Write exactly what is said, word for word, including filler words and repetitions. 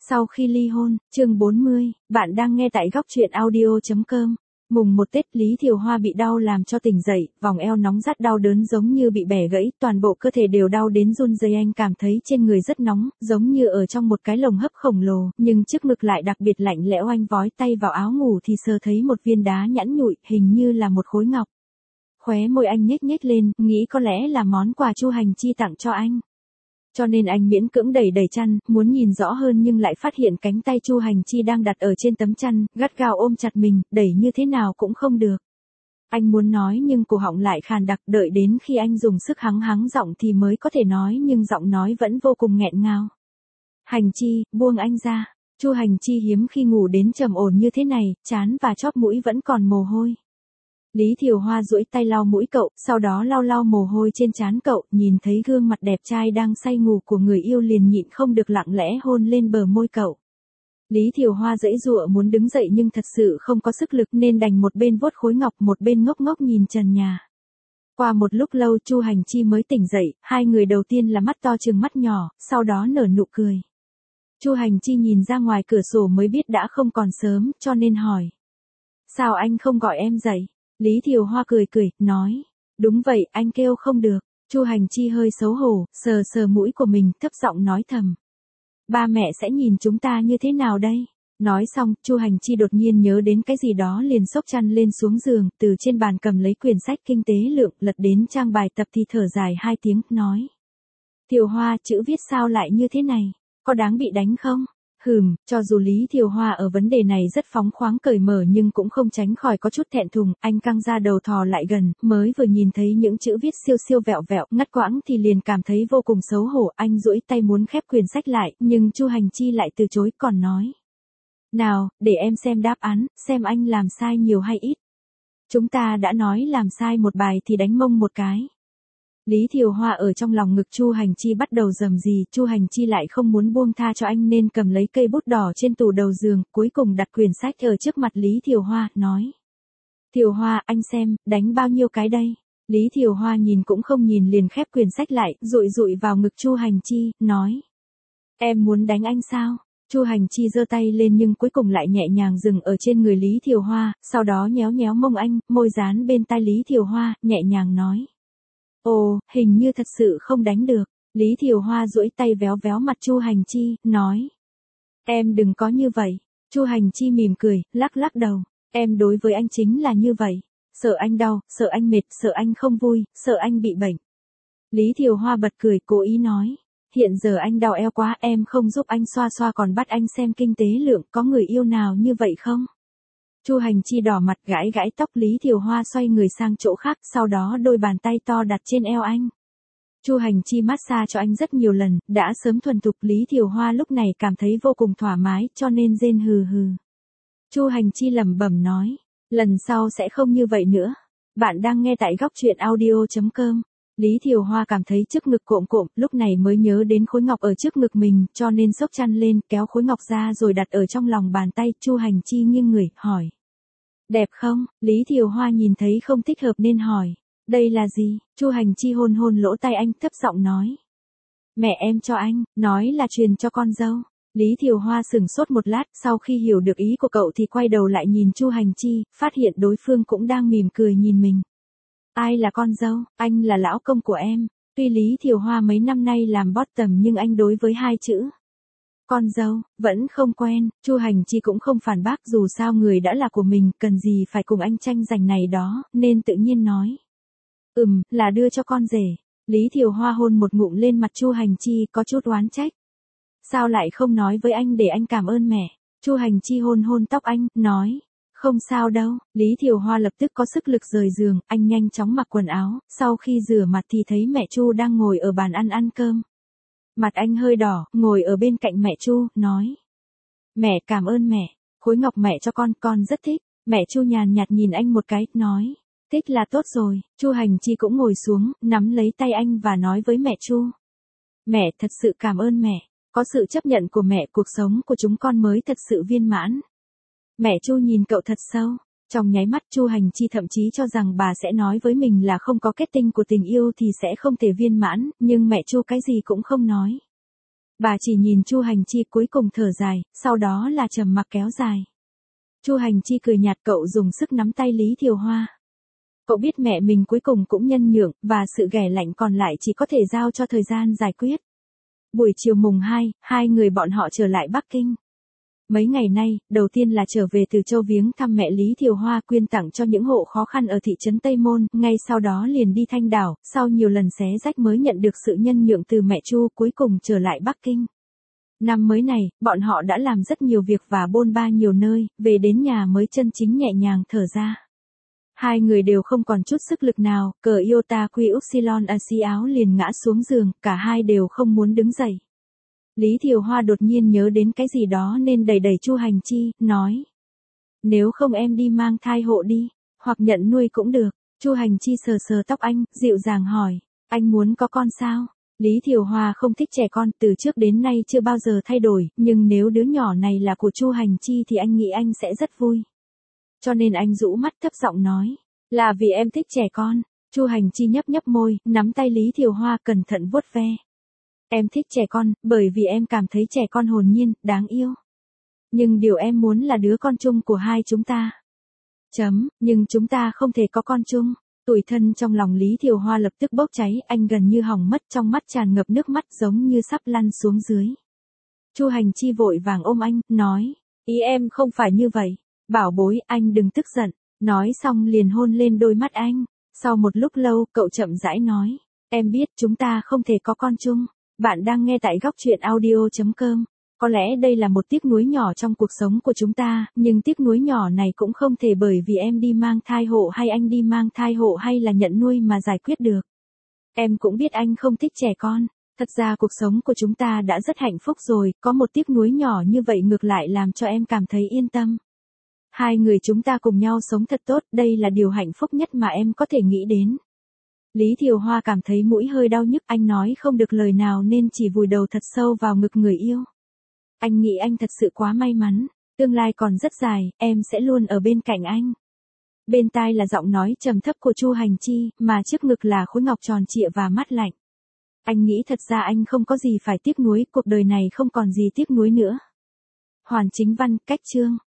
Sau khi ly hôn, chương bốn mươi, bạn đang nghe tại góc truyện audio chấm com. Mùng một Tết, Lý Thiều Hoa bị đau làm cho tỉnh dậy, vòng eo nóng rát đau đớn giống như bị bẻ gãy, toàn bộ cơ thể đều đau đến run rẩy. Anh cảm thấy trên người rất nóng, giống như ở trong một cái lồng hấp khổng lồ, nhưng trước ngực lại đặc biệt lạnh lẽo. Anh vói tay vào áo ngủ thì sờ thấy một viên đá nhẵn nhụi, hình như là một khối ngọc. Khóe môi anh nhếch nhếch lên, nghĩ có lẽ là món quà Chu Hành Chi tặng cho anh. Cho nên anh miễn cưỡng đẩy đẩy chăn, muốn nhìn rõ hơn nhưng lại phát hiện cánh tay Chu Hành Chi đang đặt ở trên tấm chăn, gắt gao ôm chặt mình, đẩy như thế nào cũng không được. Anh muốn nói nhưng cổ họng lại khàn đặc, đợi đến khi anh dùng sức hắng hắng giọng thì mới có thể nói, nhưng giọng nói vẫn vô cùng nghẹn ngào. Hành Chi, buông anh ra. Chu Hành Chi hiếm khi ngủ đến trầm ổn như thế này, trán và chóp mũi vẫn còn mồ hôi. Lý Thiều Hoa duỗi tay lau mũi cậu, sau đó lau lau mồ hôi trên trán cậu, nhìn thấy gương mặt đẹp trai đang say ngủ của người yêu liền nhịn không được lặng lẽ hôn lên bờ môi cậu. Lý Thiều Hoa giãy giụa muốn đứng dậy nhưng thật sự không có sức lực nên đành một bên vuốt khối ngọc một bên ngốc ngốc nhìn trần nhà. Qua một lúc lâu Chu Hành Chi mới tỉnh dậy, hai người đầu tiên là mắt to trừng mắt nhỏ, sau đó nở nụ cười. Chu Hành Chi nhìn ra ngoài cửa sổ mới biết đã không còn sớm, cho nên hỏi. Sao anh không gọi em dậy? Lý Thiều Hoa cười cười, nói. Đúng vậy, anh kêu không được. Chu Hành Chi hơi xấu hổ, sờ sờ mũi của mình, thấp giọng nói thầm. Ba mẹ sẽ nhìn chúng ta như thế nào đây? Nói xong, Chu Hành Chi đột nhiên nhớ đến cái gì đó liền xốc chăn lên xuống giường, từ trên bàn cầm lấy quyển sách kinh tế lượng, lật đến trang bài tập thì thở dài hai tiếng, nói. Thiều Hoa, chữ viết sao lại như thế này? Có đáng bị đánh không? Hừm, cho dù Lý Thiều Hoa ở vấn đề này rất phóng khoáng cởi mở nhưng cũng không tránh khỏi có chút thẹn thùng, anh căng ra đầu thò lại gần, mới vừa nhìn thấy những chữ viết siêu siêu vẹo vẹo, ngắt quãng thì liền cảm thấy vô cùng xấu hổ, anh duỗi tay muốn khép quyển sách lại, nhưng Chu Hành Chi lại từ chối, còn nói. Nào, để em xem đáp án, xem anh làm sai nhiều hay ít. Chúng ta đã nói làm sai một bài thì đánh mông một cái. Lý Thiều Hoa ở trong lòng ngực Chu Hành Chi bắt đầu rầm rì, Chu Hành Chi lại không muốn buông tha cho anh nên cầm lấy cây bút đỏ trên tủ đầu giường, cuối cùng đặt quyển sách ở trước mặt Lý Thiều Hoa, nói. Thiều Hoa, anh xem, đánh bao nhiêu cái đây? Lý Thiều Hoa nhìn cũng không nhìn liền khép quyển sách lại, dụi dụi vào ngực Chu Hành Chi, nói. Em muốn đánh anh sao? Chu Hành Chi giơ tay lên nhưng cuối cùng lại nhẹ nhàng dừng ở trên người Lý Thiều Hoa, sau đó nhéo nhéo mông anh, môi dán bên tai Lý Thiều Hoa, nhẹ nhàng nói. Ồ, hình như thật sự không đánh được. Lý Thiều Hoa duỗi tay véo véo mặt Chu Hành Chi, nói. Em đừng có như vậy. Chu Hành Chi mỉm cười, lắc lắc đầu. Em đối với anh chính là như vậy. Sợ anh đau, sợ anh mệt, sợ anh không vui, sợ anh bị bệnh. Lý Thiều Hoa bật cười, cố ý nói. Hiện giờ anh đau eo quá, em không giúp anh xoa xoa còn bắt anh xem kinh tế lượng, có người yêu nào như vậy không? Chu Hành Chi đỏ mặt gãi gãi tóc, Lý Thiều Hoa xoay người sang chỗ khác, sau đó đôi bàn tay to đặt trên eo anh. Chu Hành Chi massage cho anh rất nhiều lần, đã sớm thuần thục. Lý Thiều Hoa lúc này cảm thấy vô cùng thoải mái, cho nên rên hừ hừ. Chu Hành Chi lẩm bẩm nói, lần sau sẽ không như vậy nữa. Bạn đang nghe tại góc truyện audio chấm com. Lý Thiều Hoa cảm thấy trước ngực cộm cộm, lúc này mới nhớ đến khối ngọc ở trước ngực mình, cho nên xốc chăn lên, kéo khối ngọc ra rồi đặt ở trong lòng bàn tay. Chu Hành Chi nghiêng người, hỏi. Đẹp không? Lý Thiều Hoa nhìn thấy không thích hợp nên hỏi. Đây là gì? Chu Hành Chi hôn hôn lỗ tai anh, thấp giọng nói. Mẹ em cho anh, nói là truyền cho con dâu. Lý Thiều Hoa sửng sốt một lát, sau khi hiểu được ý của cậu thì quay đầu lại nhìn Chu Hành Chi, phát hiện đối phương cũng đang mỉm cười nhìn mình. Ai là con dâu? Anh là lão công của em. Tuy Lý Thiều Hoa mấy năm nay làm bottom nhưng anh đối với hai chữ con dâu vẫn không quen. Chu Hành Chi cũng không phản bác, dù sao người đã là của mình, cần gì phải cùng anh tranh giành này đó, nên tự nhiên nói. Ừm, là đưa cho con rể. Lý Thiều Hoa hôn một ngụm lên mặt Chu Hành Chi, có chút oán trách. Sao lại không nói với anh để anh cảm ơn mẹ? Chu Hành Chi hôn hôn tóc anh, nói. Không sao đâu. Lý Thiều Hoa lập tức có sức lực rời giường, anh nhanh chóng mặc quần áo, sau khi rửa mặt thì thấy mẹ Chu đang ngồi ở bàn ăn ăn cơm. Mặt anh hơi đỏ, ngồi ở bên cạnh mẹ Chu, nói. Mẹ cảm ơn mẹ, khối ngọc mẹ cho con, con rất thích. Mẹ Chu nhàn nhạt nhìn anh một cái, nói. Thích là tốt rồi. Chu Hành Chi cũng ngồi xuống, nắm lấy tay anh và nói với mẹ Chu. Mẹ thật sự cảm ơn mẹ, có sự chấp nhận của mẹ cuộc sống của chúng con mới thật sự viên mãn. Mẹ Chu nhìn cậu thật sâu. Trong nháy mắt Chu Hành Chi thậm chí cho rằng bà sẽ nói với mình là không có kết tinh của tình yêu thì sẽ không thể viên mãn, nhưng mẹ Chu cái gì cũng không nói. Bà chỉ nhìn Chu Hành Chi cuối cùng thở dài, sau đó là trầm mặc kéo dài. Chu Hành Chi cười nhạt, cậu dùng sức nắm tay Lý Thiều Hoa. Cậu biết mẹ mình cuối cùng cũng nhân nhượng, và sự ghẻ lạnh còn lại chỉ có thể giao cho thời gian giải quyết. Buổi chiều mùng hai, hai người bọn họ trở lại Bắc Kinh. Mấy ngày nay, đầu tiên là trở về Từ Châu viếng thăm mẹ Lý Thiều Hoa, quyên tặng cho những hộ khó khăn ở thị trấn Tây Môn, ngay sau đó liền đi Thanh Đảo, sau nhiều lần xé rách mới nhận được sự nhân nhượng từ mẹ Chu, cuối cùng trở lại Bắc Kinh. Năm mới này, bọn họ đã làm rất nhiều việc và bôn ba nhiều nơi, về đến nhà mới chân chính nhẹ nhàng thở ra. Hai người đều không còn chút sức lực nào, cờ Iota Quy Upsilon A xi áo liền ngã xuống giường, cả hai đều không muốn đứng dậy. Lý Thiều Hoa đột nhiên nhớ đến cái gì đó nên đẩy đẩy Chu Hành Chi, nói. Nếu không em đi mang thai hộ đi, hoặc nhận nuôi cũng được. Chu Hành Chi sờ sờ tóc anh, dịu dàng hỏi, anh muốn có con sao? Lý Thiều Hoa không thích trẻ con, từ trước đến nay chưa bao giờ thay đổi, nhưng nếu đứa nhỏ này là của Chu Hành Chi thì anh nghĩ anh sẽ rất vui. Cho nên anh rũ mắt thấp giọng nói, là vì em thích trẻ con. Chu Hành Chi nhấp nhấp môi, nắm tay Lý Thiều Hoa cẩn thận vuốt ve. Em thích trẻ con, bởi vì em cảm thấy trẻ con hồn nhiên, đáng yêu. Nhưng điều em muốn là đứa con chung của hai chúng ta. Chấm, nhưng chúng ta không thể có con chung. Tủi thân trong lòng Lý Thiều Hoa lập tức bốc cháy, anh gần như hỏng mất, trong mắt tràn ngập nước mắt giống như sắp lăn xuống dưới. Chu Hành Chi vội vàng ôm anh, nói, ý em không phải như vậy. Bảo bối, anh đừng tức giận. Nói xong liền hôn lên đôi mắt anh. Sau một lúc lâu, cậu chậm rãi nói, em biết chúng ta không thể có con chung. Bạn đang nghe tại góc truyện audio chấm com. Có lẽ đây là một tiếc nuối nhỏ trong cuộc sống của chúng ta, nhưng tiếc nuối nhỏ này cũng không thể bởi vì em đi mang thai hộ hay anh đi mang thai hộ hay là nhận nuôi mà giải quyết được. Em cũng biết anh không thích trẻ con. Thật ra cuộc sống của chúng ta đã rất hạnh phúc rồi, có một tiếc nuối nhỏ như vậy ngược lại làm cho em cảm thấy yên tâm. Hai người chúng ta cùng nhau sống thật tốt, đây là điều hạnh phúc nhất mà em có thể nghĩ đến. Lý Thiều Hoa cảm thấy mũi hơi đau nhức, anh nói không được lời nào nên chỉ vùi đầu thật sâu vào ngực người yêu. Anh nghĩ anh thật sự quá may mắn, tương lai còn rất dài, em sẽ luôn ở bên cạnh anh. Bên tai là giọng nói trầm thấp của Chu Hành Chi, mà trước ngực là khối ngọc tròn trịa và mát lạnh. Anh nghĩ thật ra anh không có gì phải tiếc nuối, cuộc đời này không còn gì tiếc nuối nữa. Hoàn Chính Văn, cách chương.